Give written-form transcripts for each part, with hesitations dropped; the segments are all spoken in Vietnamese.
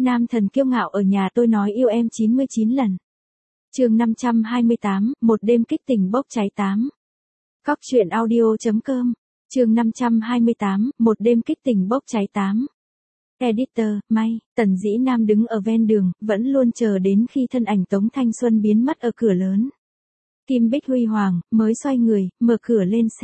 Nam thần kiêu ngạo ở nhà tôi nói yêu em 99 lần. Chương 528, một đêm kích tình bốc cháy 8. Cóc truyện audio.com. Chương 528, một đêm kích tình bốc cháy 8. Editor, May. Tần Dĩ Nam đứng ở ven đường, vẫn luôn chờ đến khi thân ảnh Tống Thanh Xuân biến mất ở cửa lớn. Kim Bích huy hoàng, mới xoay người, mở cửa lên xe.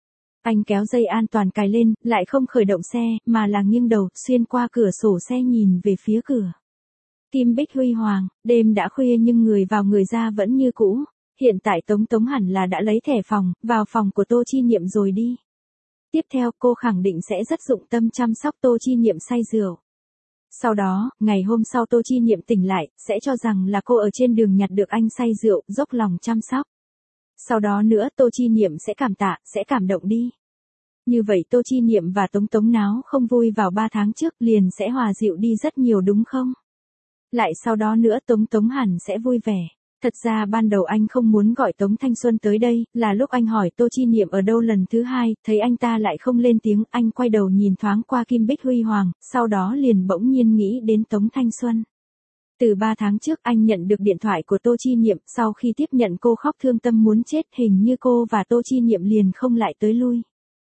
Anh kéo dây an toàn cài lên, lại không khởi động xe, mà là nghiêng đầu, xuyên qua cửa sổ xe nhìn về phía cửa. Kim Bích huy hoàng, đêm đã khuya nhưng người vào người ra vẫn như cũ. Hiện tại Tống hẳn là đã lấy thẻ phòng, vào phòng của Tô Chi Niệm rồi đi. Tiếp theo cô khẳng định sẽ rất dụng tâm chăm sóc Tô Chi Niệm say rượu. Sau đó, ngày hôm sau Tô Chi Niệm tỉnh lại, sẽ cho rằng là cô ở trên đường nhặt được anh say rượu, dốc lòng chăm sóc. Sau đó nữa Tô Chi Niệm sẽ cảm tạ, sẽ cảm động đi. Như vậy Tô Chi Niệm và Tống náo không vui vào 3 tháng trước liền sẽ hòa dịu đi rất nhiều đúng không? Lại sau đó nữa Tống hẳn sẽ vui vẻ. Thật ra ban đầu anh không muốn gọi Tống Thanh Xuân tới đây, là lúc anh hỏi Tô Chi Niệm ở đâu lần thứ 2, thấy anh ta lại không lên tiếng, anh quay đầu nhìn thoáng qua Kim Bích huy hoàng, sau đó liền bỗng nhiên nghĩ đến Tống Thanh Xuân. Từ 3 tháng trước anh nhận được điện thoại của Tô Chi Niệm, sau khi tiếp nhận cô khóc thương tâm muốn chết, hình như cô và Tô Chi Niệm liền không lại tới lui.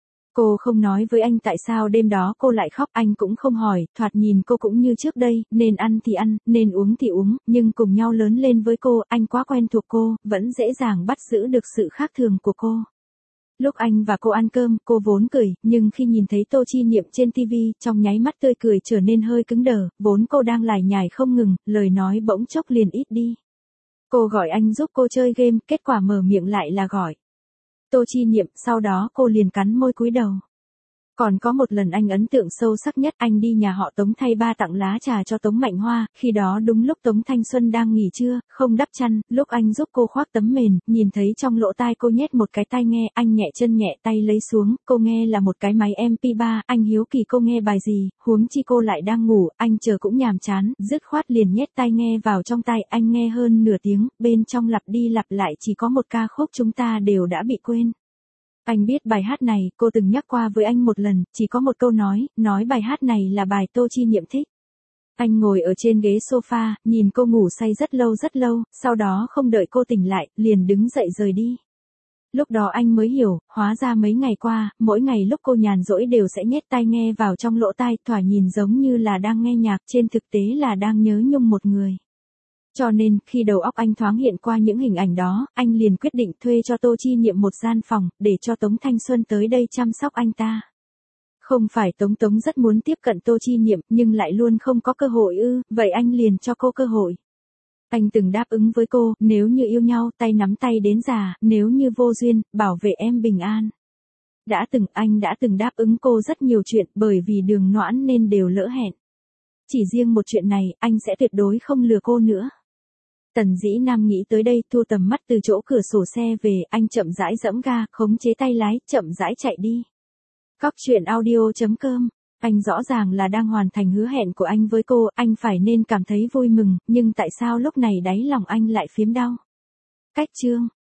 Cô không nói với anh tại sao đêm đó cô lại khóc, anh cũng không hỏi, thoạt nhìn cô cũng như trước đây, nên ăn thì ăn, nên uống thì uống, nhưng cùng nhau lớn lên với cô, anh quá quen thuộc cô, vẫn dễ dàng bắt giữ được sự khác thường của cô. Lúc anh và cô ăn cơm, cô vốn cười, nhưng khi nhìn thấy Tô Chi Niệm trên TV, trong nháy mắt tươi cười trở nên hơi cứng đờ, vốn cô đang lải nhải không ngừng, lời nói bỗng chốc liền ít đi. Cô gọi anh giúp cô chơi game, kết quả mở miệng lại là gọi Tô Chi Niệm, sau đó cô liền cắn môi cúi đầu. Còn có một lần anh ấn tượng sâu sắc nhất, anh đi nhà họ Tống thay ba tặng lá trà cho Tống Mạnh Hoa, khi đó đúng lúc Tống Thanh Xuân đang nghỉ trưa, không đắp chăn, lúc anh giúp cô khoác tấm mền, nhìn thấy trong lỗ tai cô nhét một cái tai nghe, anh nhẹ chân nhẹ tay lấy xuống, cô nghe là một cái máy MP3, anh hiếu kỳ cô nghe bài gì, huống chi cô lại đang ngủ, anh chờ cũng nhàm chán, dứt khoát liền nhét tai nghe vào trong tai, anh nghe hơn nửa tiếng, bên trong lặp đi lặp lại chỉ có một ca khúc chúng ta đều đã bị quên. Anh biết bài hát này, cô từng nhắc qua với anh một lần, chỉ có một câu nói bài hát này là bài Tô Chi Niệm thích. Anh ngồi ở trên ghế sofa, nhìn cô ngủ say rất lâu, sau đó không đợi cô tỉnh lại, liền đứng dậy rời đi. Lúc đó anh mới hiểu, hóa ra mấy ngày qua, mỗi ngày lúc cô nhàn rỗi đều sẽ nhét tai nghe vào trong lỗ tai, thoạt nhìn giống như là đang nghe nhạc, trên thực tế là đang nhớ nhung một người. Cho nên, khi đầu óc anh thoáng hiện qua những hình ảnh đó, anh liền quyết định thuê cho Tô Chi Niệm một gian phòng, để cho Tống Thanh Xuân tới đây chăm sóc anh ta. Không phải Tống rất muốn tiếp cận Tô Chi Niệm, nhưng lại luôn không có cơ hội vậy anh liền cho cô cơ hội. Anh từng đáp ứng với cô, nếu như yêu nhau, tay nắm tay đến già, nếu như vô duyên, bảo vệ em bình an. Anh đã từng đáp ứng cô rất nhiều chuyện, bởi vì đường noãn nên đều lỡ hẹn. Chỉ riêng một chuyện này, anh sẽ tuyệt đối không lừa cô nữa. Tần Dĩ Nam nghĩ tới đây, thu tầm mắt từ chỗ cửa sổ xe về, anh chậm rãi giẫm ga, khống chế tay lái, chậm rãi chạy đi. Cóc truyện audio.com. Anh rõ ràng là đang hoàn thành hứa hẹn của anh với cô, anh phải nên cảm thấy vui mừng, nhưng tại sao lúc này đáy lòng anh lại phiếm đau? Cách chương.